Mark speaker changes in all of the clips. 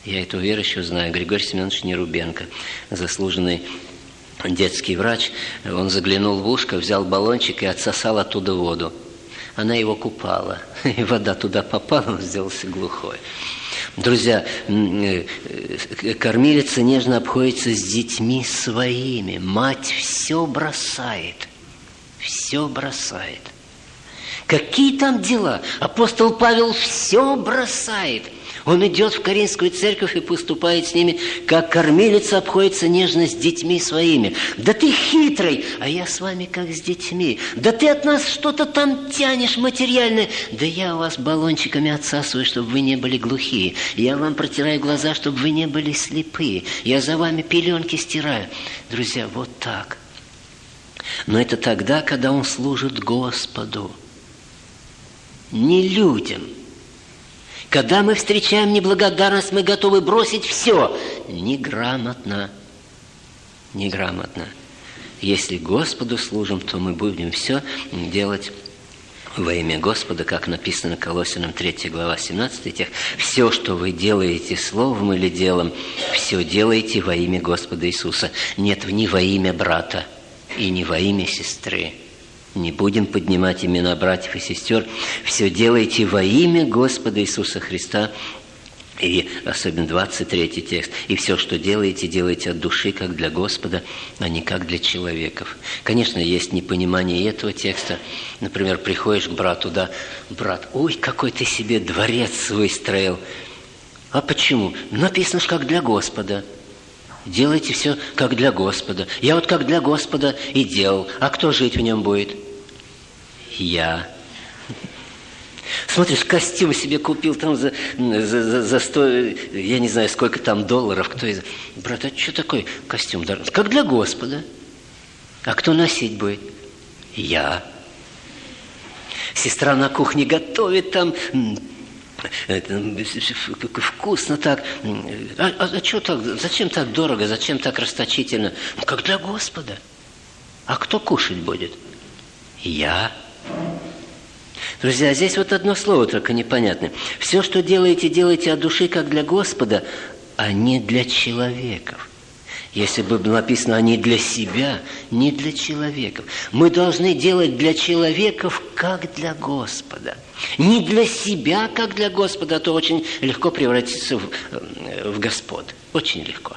Speaker 1: Я эту верующую знаю, Григорий Семенович Нерубенко, заслуженный детский врач. Он заглянул в ушко, взял баллончик и отсосал оттуда воду. Она его купала, и вода туда попала, он сделался глухой. Друзья, кормилица нежно обходится с детьми своими. Мать все бросает. Все бросает. Какие там дела? Апостол Павел все бросает. Он идет в Коринфскую церковь и поступает с ними, как кормилица обходится нежно с детьми своими. Да ты хитрый, а я с вами как с детьми. Да ты от нас что-то там тянешь материальное. Да я у вас баллончиками отсасываю, чтобы вы не были глухие. Я вам протираю глаза, чтобы вы не были слепые. Я за вами пеленки стираю. Друзья, вот так. Но это тогда, когда он служит Господу, не людям. Когда мы встречаем неблагодарность, мы готовы бросить все. Неграмотно. Неграмотно. Если Господу служим, то мы будем все делать во имя Господа, как написано Колоссянам 3 глава 17 стих. Все, что вы делаете словом или делом, все делаете во имя Господа Иисуса. Нет, не во имя брата и не во имя сестры. Не будем поднимать имена братьев и сестер. Все делайте во имя Господа Иисуса Христа. И особенно 23 текст. И все, что делаете, делайте от души, как для Господа, а не как для человеков. Конечно, есть непонимание этого текста. Например, приходишь к брату, да, брат, ой, какой ты себе дворец выстроил. А почему? Написано же, как для Господа. Делайте все, как для Господа. Я вот как для Господа и делал. А кто жить в нем будет? Я. Смотришь, костюм себе купил там за 100, я не знаю, сколько там долларов. Кто из... Брат, а что такое костюм? Как для Господа. А кто носить будет? Я. Сестра на кухне готовит там... вкусно так. А что так? Зачем так дорого? Зачем так расточительно? Ну, как для Господа. А кто кушать будет? Я. Друзья, здесь вот одно слово только непонятное. Все, что делаете, делайте от души, как для Господа, а не для человеков. Если бы было написано, а не для себя, не для человеков. Мы должны делать для человеков, как для Господа. Не для себя, как для Господа, а то очень легко превратиться в господ. Очень легко.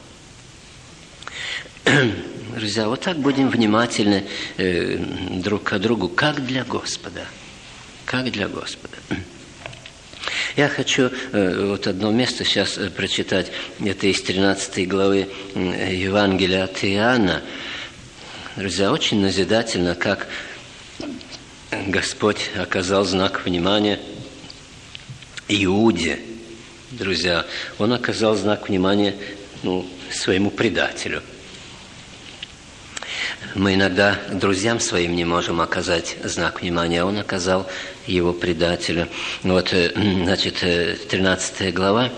Speaker 1: Друзья, вот так будем внимательны друг к другу, как для Господа. Как для Господа. Я хочу вот одно место сейчас прочитать. Это из 13 главы Евангелия от Иоанна. Друзья, очень назидательно, как Господь оказал знак внимания Иуде. Друзья, Он оказал знак внимания своему предателю. Мы иногда друзьям своим не можем оказать знак внимания, а Он оказал его предателю. Вот, значит, 13 глава.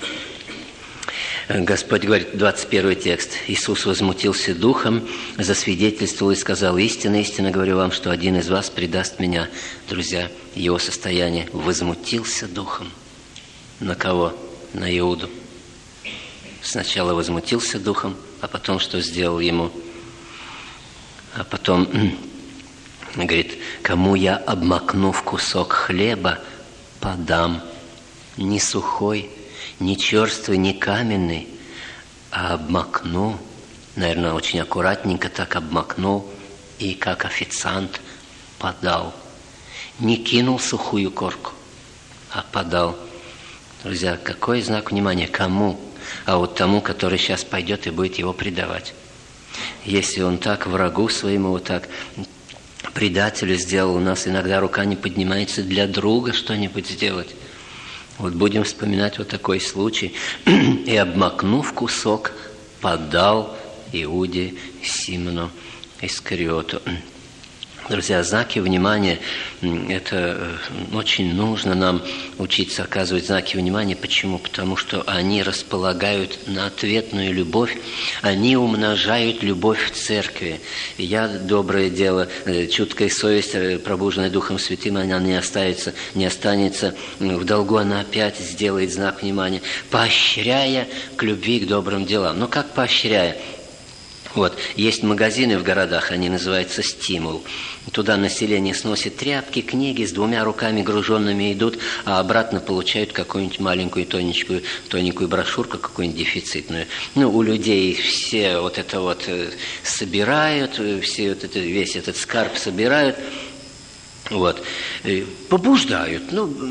Speaker 1: Господь говорит, 21 текст. Иисус возмутился духом, засвидетельствовал и сказал, истинно, истинно говорю вам, что один из вас предаст меня. Друзья, его состояние возмутился духом. На кого? На Иуду. Сначала возмутился духом, а потом что сделал ему? А потом говорит, кому я обмакну в кусок хлеба, подам, не сухой, не черствый, не каменный, а обмакну, наверное, очень аккуратненько так обмакнул и как официант подал. Не кинул сухую корку, а подал. Друзья, какой знак внимания? Кому? А вот тому, который сейчас пойдет и будет его предавать. Если он так врагу своему, вот так предателю сделал, у нас иногда рука не поднимается для друга что-нибудь сделать. Вот будем вспоминать вот такой случай. И, обмакнув кусок, подал Иуде Симону Искариоту. Друзья, знаки внимания – это очень нужно нам учиться оказывать знаки внимания. Почему? Потому что они располагают на ответную любовь, они умножают любовь в церкви. Я доброе дело, чуткая совесть, пробуженная Духом Святым, она не останется в долгу, она опять сделает знак внимания, поощряя к любви, к добрым делам. Но как поощряя? Вот, есть магазины в городах, они называются «Стимул». Туда население сносит тряпки, книги, с 2 руками груженными идут, а обратно получают какую-нибудь маленькую тоненькую брошюрку, какую-нибудь дефицитную. У людей все вот это вот собирают, все вот это, весь этот скарб собирают. Вот. Побуждают,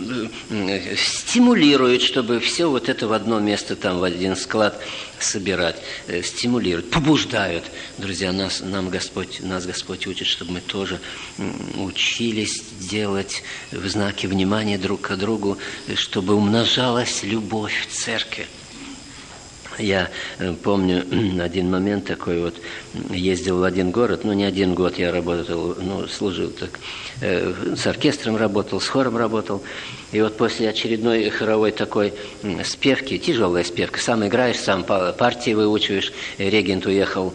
Speaker 1: стимулируют, чтобы все вот это в одно место, там, в один склад собирать. Стимулируют, побуждают. Друзья, нас Господь учит, чтобы мы тоже учились делать в знаке внимания друг к другу, чтобы умножалась любовь в церкви. Я помню один момент такой вот, ездил в один город, не один год я работал, служил так, с оркестром работал, с хором работал, и вот после очередной хоровой такой спевки, тяжелая спевка, сам играешь, сам партии выучиваешь, регент уехал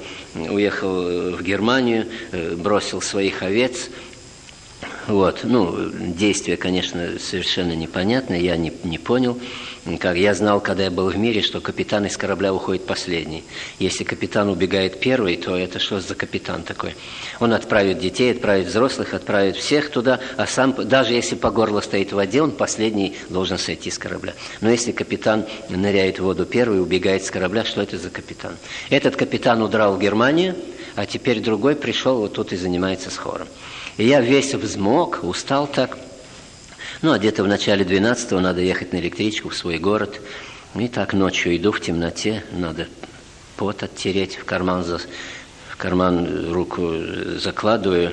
Speaker 1: в Германию, бросил своих овец. Вот, действие, конечно, совершенно непонятное, я не понял. Как я знал, когда я был в мире, что капитан из корабля уходит последний. Если капитан убегает первый, то это что за капитан такой? Он отправит детей, отправит взрослых, отправит всех туда, а сам, даже если по горло стоит в воде, он последний должен сойти с корабля. Но если капитан ныряет в воду первый, убегает с корабля, что это за капитан? Этот капитан удрал в Германию, а теперь другой пришел вот тут и занимается с хором. И я весь взмок, устал так. А где-то в начале 12-го надо ехать на электричку в свой город. И так ночью иду в темноте, надо пот оттереть, в карман руку закладываю,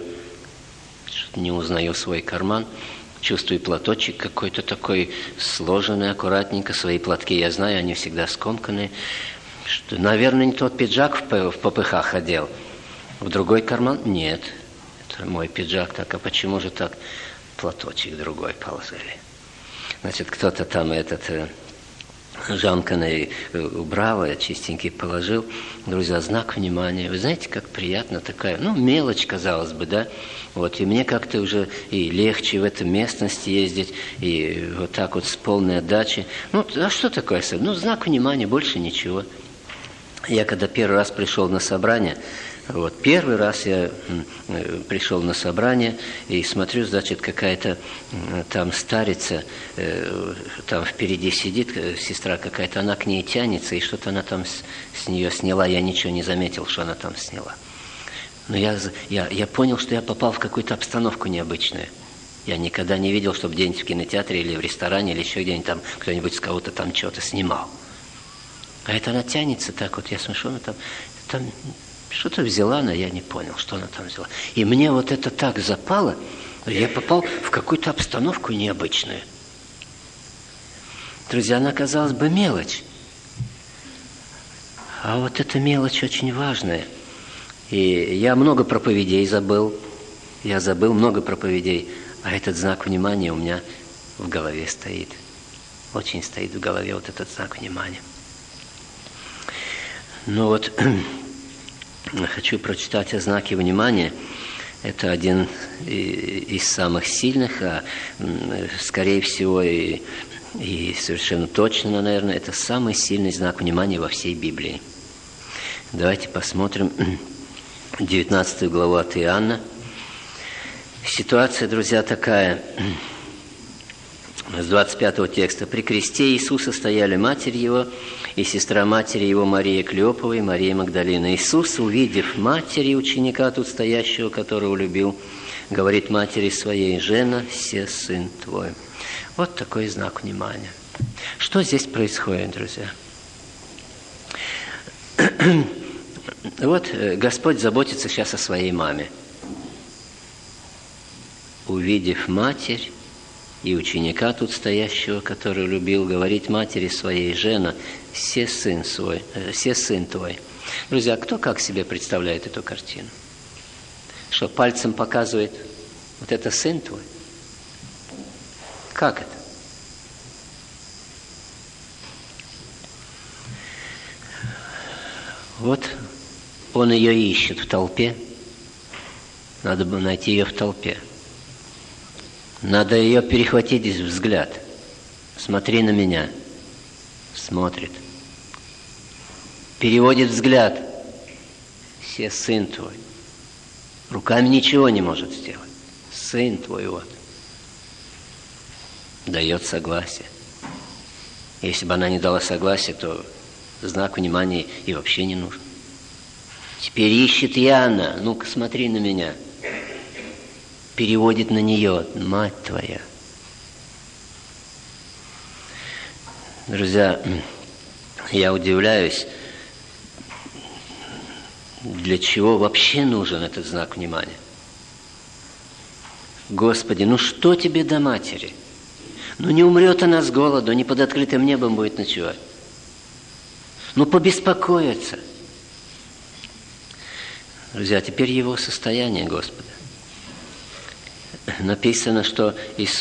Speaker 1: не узнаю свой карман, чувствую платочек какой-то такой сложенный, аккуратненько. Свои платки я знаю, они всегда скомканные. Наверное, не тот пиджак в попыхах одел. В другой карман? Нет. Мой пиджак так, а почему же так? Платочек другой положили. Значит, кто-то там жамканый убрал, я чистенький положил. Друзья, знак внимания. Вы знаете, как приятно такая, мелочь, казалось бы, да? Вот, и мне как-то уже и легче в этой местности ездить, и вот так вот с полной отдачей. А что такое? Знак внимания, больше ничего. Я когда первый раз пришел на собрание, первый раз я пришел на собрание и смотрю, значит, какая-то там старица, там впереди сидит сестра какая-то, она к ней тянется, и что-то она там с нее сняла, я ничего не заметил, что она там сняла. Но я понял, что я попал в какую-то обстановку необычную. Я никогда не видел, чтобы где-нибудь в кинотеатре или в ресторане, или еще где-нибудь там кто-нибудь с кого-то там что-то снимал. А это она тянется так вот, я смотрю, она там что-то взяла она, я не понял, что она там взяла. И мне вот это так запало, я попал в какую-то обстановку необычную. Друзья, она, казалось бы, мелочь. А вот эта мелочь очень важная. И я много проповедей забыл. Я забыл много проповедей. А этот знак внимания у меня в голове стоит. Очень стоит в голове вот этот знак внимания. Хочу прочитать о знаке внимания. Это один из самых сильных, а скорее всего и совершенно точно, наверное, это самый сильный знак внимания во всей Библии. Давайте посмотрим 19 главу от Иоанна. Ситуация, друзья, такая. С 25 текста. «При кресте Иисуса стояли матерь его и сестра матери его Мария Клеопова и Мария Магдалина. Иисус, увидев матери ученика тут стоящего, которого любил, говорит матери своей: жена, се сын твой». Вот такой знак внимания. Что здесь происходит, друзья? Вот Господь заботится сейчас о своей маме. Увидев матерь и ученика тут стоящего, который любил, говорить матери своей: жена, се сын твой. Друзья, кто как себе представляет эту картину? Что пальцем показывает, вот это сын твой? Как это? Вот он ее ищет в толпе. Надо бы найти ее в толпе. Надо ее перехватить взгляд. Смотри на меня. Смотрит. Переводит взгляд. Все, сын твой. Руками ничего не может сделать. Сын твой вот. Дает согласие. Если бы она не дала согласия, то знак внимания и вообще не нужен. Теперь ищет Иоанна. Ну-ка, смотри на меня. Переводит на нее. Мать твоя. Друзья, я удивляюсь, для чего вообще нужен этот знак внимания. Господи, ну что тебе до матери? Ну не умрет она с голоду, не под открытым небом будет ночевать. Ну побеспокоиться. Друзья, теперь его состояние Господа. Написано, что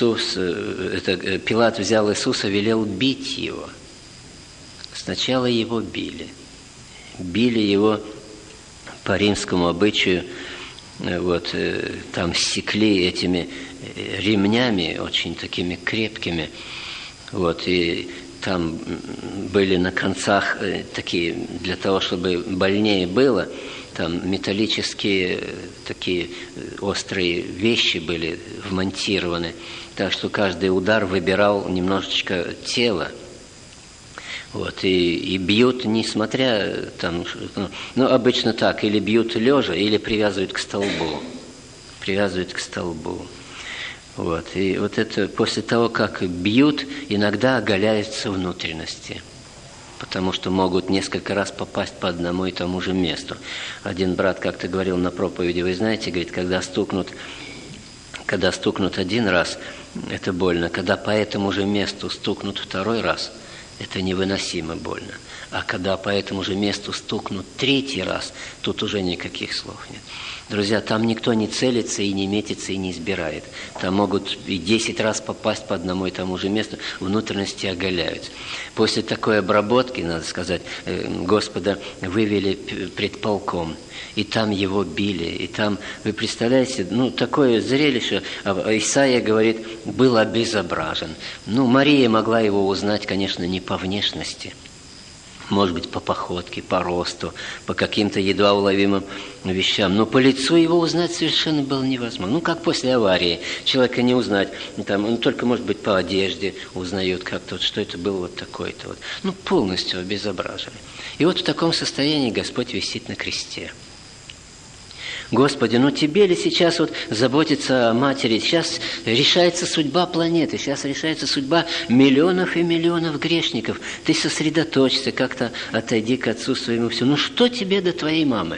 Speaker 1: Пилат взял Иисуса, велел бить его. Сначала его били. Били его по римскому обычаю, вот, там секли этими ремнями, очень такими крепкими, вот, и там были на концах такие, для того, чтобы больнее было, там металлические такие острые вещи были вмонтированы, так что каждый удар выбирал немножечко тело. Вот, и бьют, несмотря там, ну, обычно так, или бьют лежа, или привязывают к столбу. Привязывают к столбу. Вот, и вот это после того, как бьют, иногда оголяются внутренности, потому что могут несколько раз попасть по одному и тому же месту. Один брат как-то говорил на проповеди, вы знаете, говорит, когда стукнут один раз, это больно, когда по этому же месту стукнут второй раз, это невыносимо больно. А когда по этому же месту стукнут третий раз, тут уже никаких слов нет. Друзья, там никто не целится и не метится и не избирает. Там могут и 10 раз попасть по одному и тому же месту, внутренности оголяются. После такой обработки, надо сказать, Господа вывели пред полком. И там его били, и там, вы представляете, ну, такое зрелище, Исаия говорит, был обезображен. Ну, Мария могла его узнать, конечно, не по внешности, может быть, по походке, по росту, по каким-то едва уловимым вещам, но по лицу его узнать совершенно было невозможно. Ну, как после аварии, человека не узнать, там, он только, может быть, по одежде узнают как-то, вот, что это был вот такой-то вот. Ну, полностью обезображили. И вот в таком состоянии Господь висит на кресте. Господи, ну тебе ли сейчас вот заботиться о матери? Сейчас решается судьба планеты, сейчас решается судьба миллионов и миллионов грешников. Ты сосредоточься, как-то отойди к Отцу своему все. Ну что тебе до твоей мамы?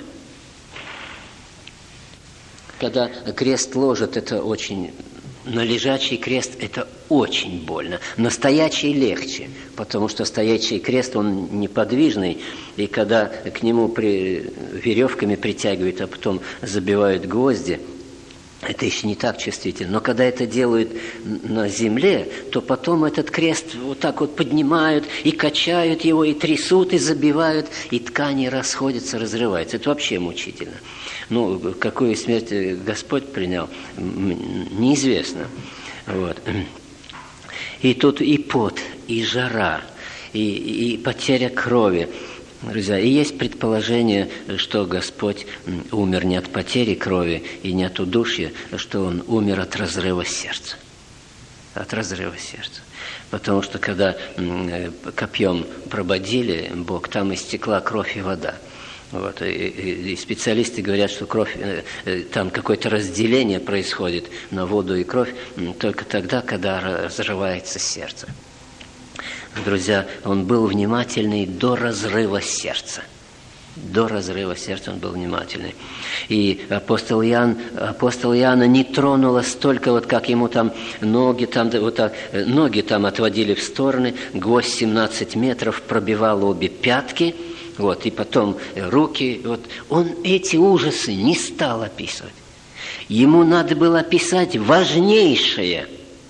Speaker 1: Когда крест ложат, это очень... На лежачий крест это очень больно. На стоячий легче, потому что стоячий крест, он неподвижный, и когда к нему веревками притягивают, а потом забивают гвозди, это еще не так чувствительно. Но когда это делают на земле, то потом этот крест вот так вот поднимают и качают его, и трясут, и забивают, и ткани расходятся, разрываются. Это вообще мучительно. Ну, какую смерть Господь принял, неизвестно. Вот. И тут и пот, и жара, и потеря крови. Друзья, и есть предположение, что Господь умер не от потери крови и не от удушья, что Он умер от разрыва сердца. От разрыва сердца. Потому что когда копьем прободили Бог, там истекла кровь и вода. Вот, и специалисты говорят, что кровь, там какое-то разделение происходит на воду и кровь только тогда, когда разрывается сердце. Друзья, он был внимательный до разрыва сердца. До разрыва сердца он был внимательный. И апостол Иоанна не тронуло столько, вот как ему там ноги там отводили в стороны, гвоздь 17 метров пробивал обе пятки, вот, и потом руки. Вот. Он эти ужасы не стал описывать. Ему надо было описать важнейшее,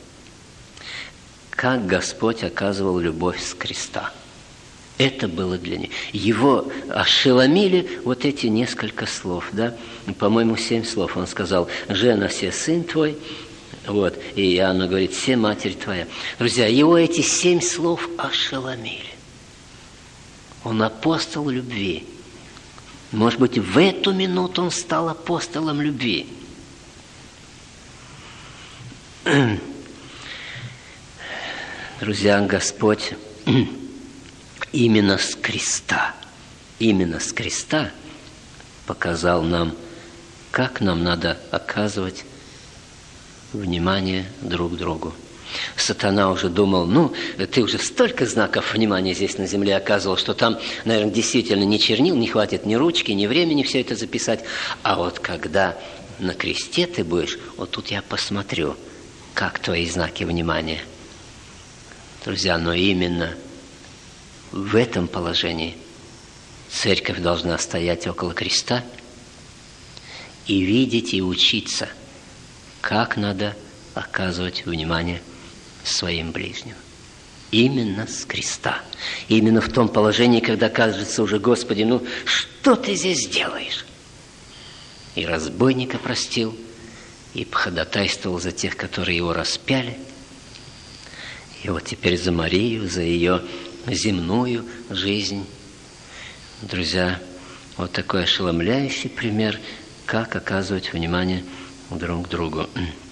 Speaker 1: как Господь оказывал любовь с креста. Это было для него. Его ошеломили вот эти несколько слов, да? По-моему, 7 слов. Он сказал: «Жена, се сын твой». Вот. И Иоанна говорит: «Се матерь твоя». Друзья, его эти 7 слов ошеломили. Он апостол любви. Может быть, в эту минуту он стал апостолом любви. Друзья, Господь именно с креста показал нам, как нам надо оказывать внимание друг другу. Сатана уже думал: ты уже столько знаков внимания здесь на земле оказывал, что там, наверное, действительно ни чернил не хватит, ни ручки, ни времени все это записать. А вот когда на кресте ты будешь, вот тут я посмотрю, как твои знаки внимания. Друзья, но именно в этом положении церковь должна стоять около креста и видеть и учиться, как надо оказывать внимание своим ближним. Именно с креста. Именно в том положении, когда кажется уже: Господи, что ты здесь делаешь? И разбойника простил, и походатайствовал за тех, которые его распяли. И вот теперь за Марию, за ее земную жизнь. Друзья, вот такой ошеломляющий пример, как оказывать внимание друг другу.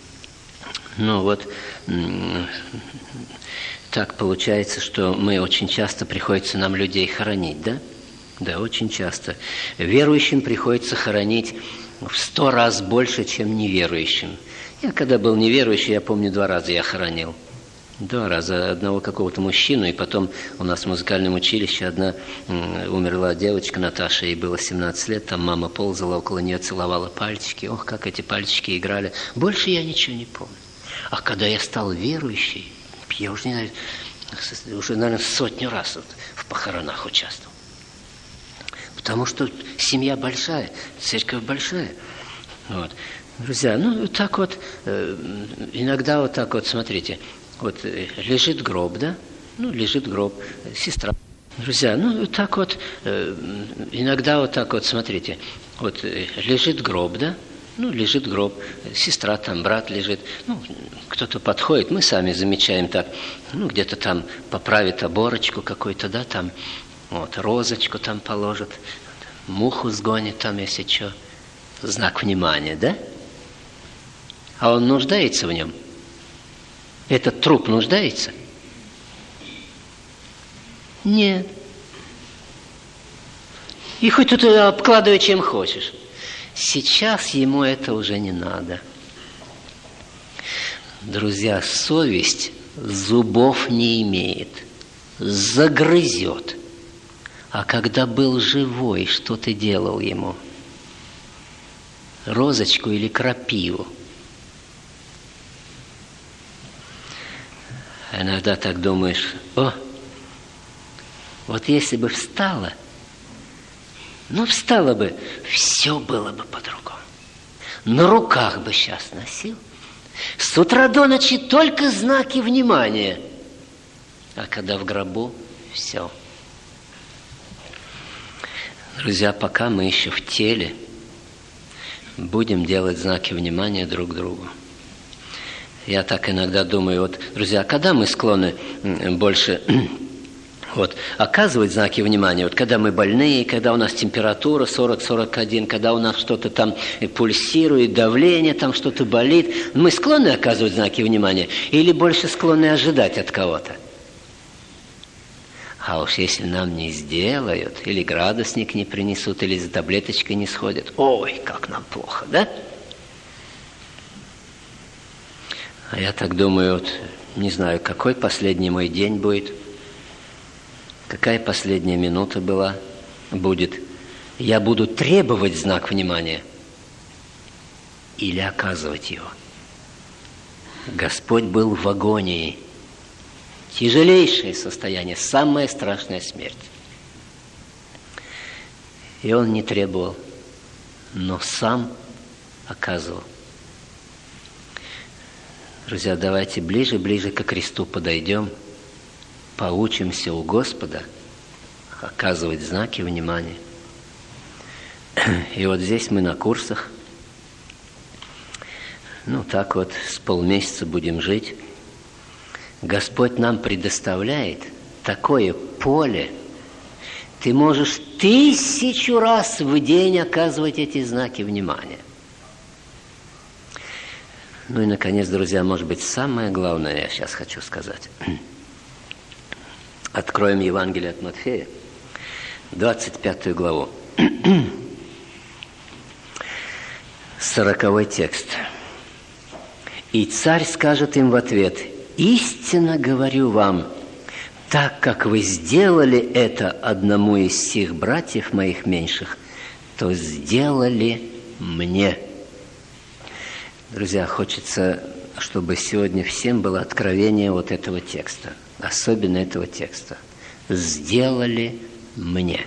Speaker 1: Так получается, что мы очень часто приходится нам людей хоронить, да? Да, очень часто. Верующим приходится хоронить в 100 раз больше, чем неверующим. Я когда был неверующий, я помню, 2 раза я хоронил. 2 раза. Одного какого-то мужчину, и потом у нас в музыкальном училище одна умерла девочка, Наташа, ей было 17 лет, там мама ползала около нее, целовала пальчики. Ох, как эти пальчики играли. Больше я ничего не помню. А когда я стал верующий, я уже, не знаю, наверное, 100 раз в похоронах участвовал. Потому что семья большая, церковь большая. Вот. Друзья, так вот, иногда вот так вот, смотрите, вот лежит гроб, да? Лежит гроб, сестра. Друзья, так вот, иногда вот так вот, смотрите, вот лежит гроб, да? Лежит гроб, сестра там, брат лежит. Кто-то подходит, мы сами замечаем так, где-то там поправит оборочку какой-то, да, там, вот, розочку там положит, муху сгонит там, если что. Знак внимания, да? А он нуждается в нем? Этот труп нуждается? Нет. И хоть тут обкладывай чем хочешь. Сейчас ему это уже не надо. Друзья, совесть зубов не имеет, загрызет. А когда был живой, что ты делал ему? Розочку или крапиву? Иногда так думаешь: вот если бы встала, встала бы, все было бы по-другому. На руках бы сейчас носил. С утра до ночи только знаки внимания. А когда в гробу, все. Друзья, пока мы еще в теле, будем делать знаки внимания друг другу. Я так иногда думаю, друзья, когда мы склонны больше оказывать знаки внимания, когда мы больные, когда у нас температура 40-41, когда у нас что-то там пульсирует, давление, там что-то болит, мы склонны оказывать знаки внимания или больше склонны ожидать от кого-то? А уж если нам не сделают, или градусник не принесут, или за таблеточкой не сходят, ой, как нам плохо, да? А я так думаю, не знаю, какой последний мой день будет, какая последняя минута будет. Я буду требовать знак внимания или оказывать его. Господь был в агонии. Тяжелейшее состояние, самая страшная смерть. И Он не требовал, но сам оказывал. Друзья, давайте ближе ко кресту подойдем, поучимся у Господа оказывать знаки внимания. И вот здесь мы на курсах. Так вот, с полмесяца будем жить. Господь нам предоставляет такое поле. Ты можешь 1000 раз в день оказывать эти знаки внимания. И, наконец, друзья, может быть, самое главное я сейчас хочу сказать. Откроем Евангелие от Матфея, 25 главу. 40 текст. «И царь скажет им в ответ: истинно говорю вам, так как вы сделали это одному из сих братьев моих меньших, то сделали мне». Друзья, хочется, чтобы сегодня всем было откровение вот этого текста, особенно этого текста. «Сделали мне».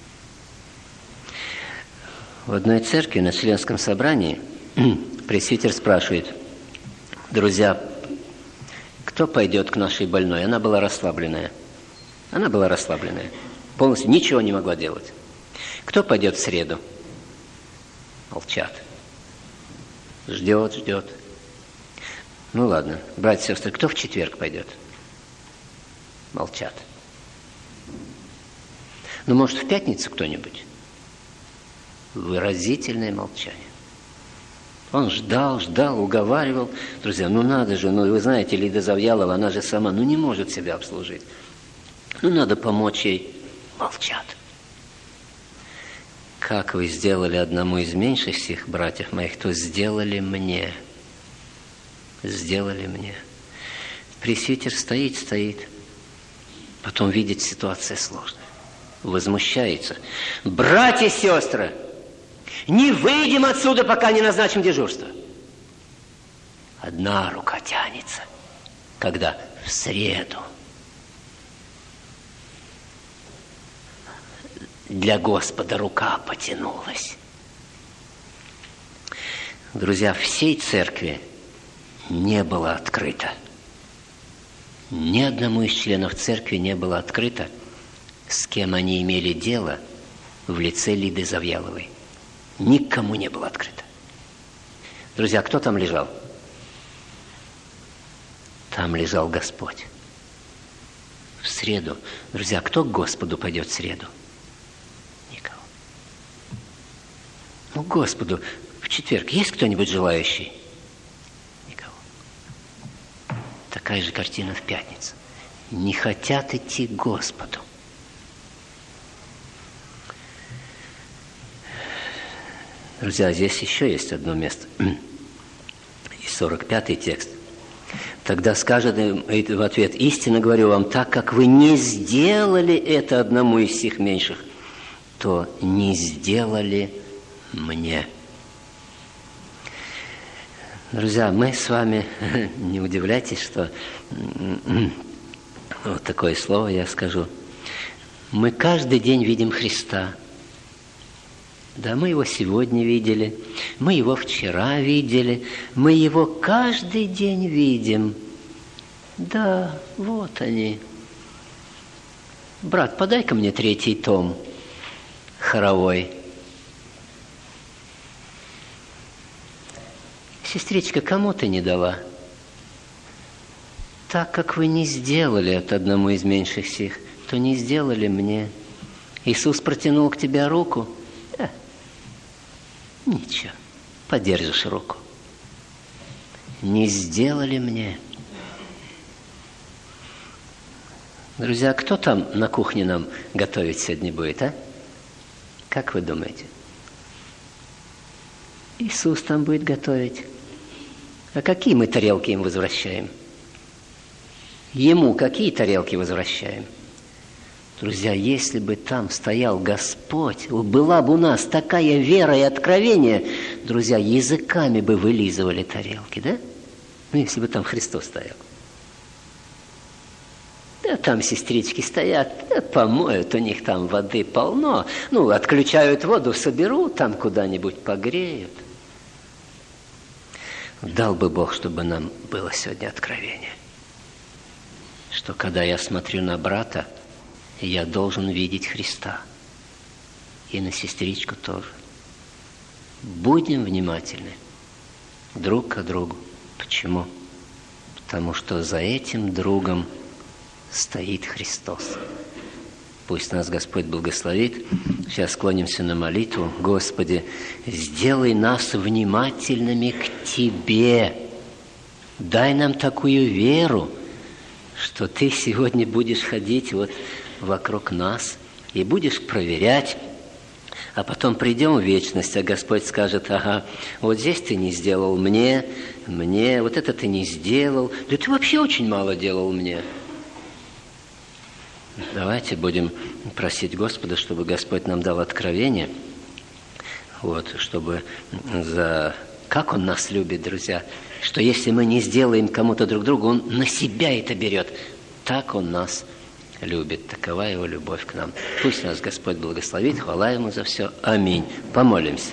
Speaker 1: В одной церкви на членском собрании пресвитер спрашивает: друзья, кто пойдет к нашей больной? Она была расслабленная. Полностью ничего не могла делать. Кто пойдет в среду? Молчат. Ждет. Ладно, братья и сестры, кто в четверг пойдет? Молчат. Может, в пятницу кто-нибудь? Выразительное молчание. Он ждал, уговаривал. Друзья, надо же, вы знаете, Лида Завьялова, она же сама, не может себя обслужить. Надо помочь ей. Молчат. Как вы сделали одному из меньших сих братьев моих, то сделали мне. Сделали мне. Пресвитер стоит. Потом видит, ситуация сложная. Возмущается. Братья и сестры, не выйдем отсюда, пока не назначим дежурство. Одна рука тянется. Когда? В среду. Для Господа рука потянулась. Друзья, всей церкви не было открыто. Ни одному из членов церкви не было открыто, с кем они имели дело в лице Лиды Завьяловой. Никому не было открыто. Друзья, кто там лежал? Там лежал Господь. В среду. Друзья, кто к Господу пойдет в среду? Никого. Господу в четверг есть кто-нибудь желающий? Никого. Такая же картина в пятницу. Не хотят идти к Господу. Друзья, здесь еще есть одно место. И 45-й текст. Тогда скажет им в ответ: истинно говорю вам, так как вы не сделали это одному из сих меньших, то не сделали мне. Друзья, мы с вами, не удивляйтесь, что вот такое слово я скажу. Мы каждый день видим Христа. Да, мы его сегодня видели, мы его вчера видели, мы его каждый день видим. Да, вот они. Брат, подай-ка мне 3-й том хоровой. Сестричка, кому ты не дала? Так как вы не сделали это одному из меньших сих, то не сделали мне. Иисус протянул к тебе руку. Ничего, подержишь руку. Не сделали мне. Друзья, кто там на кухне нам готовить сегодня будет, а? Как вы думаете? Иисус там будет готовить. А какие мы тарелки им возвращаем? Ему какие тарелки возвращаем? Друзья, если бы там стоял Господь, была бы у нас такая вера и откровение, друзья, языками бы вылизывали тарелки, да? Если бы там Христос стоял. Да там сестрички стоят, да помоют, у них там воды полно. Отключают воду, соберут, там куда-нибудь погреют. Дал бы Бог, чтобы нам было сегодня откровение, что когда я смотрю на брата, я должен видеть Христа. И на сестричку тоже. Будем внимательны друг к другу. Почему? Потому что за этим другом стоит Христос. Пусть нас Господь благословит. Сейчас склонимся на молитву. Господи, сделай нас внимательными к Тебе. Дай нам такую веру, что Ты сегодня будешь ходить вот вокруг нас и будешь проверять, а потом придем в вечность, а Господь скажет: ага, вот здесь ты не сделал мне, вот это ты не сделал, да ты вообще очень мало делал мне. Давайте будем просить Господа, чтобы Господь нам дал откровение, вот, чтобы как Он нас любит, друзья, что если мы не сделаем кому-то друг другу, Он на себя это берет. Так Он нас любит. Такова Его любовь к нам. Пусть нас Господь благословит. Хвала Ему за все. Аминь. Помолимся.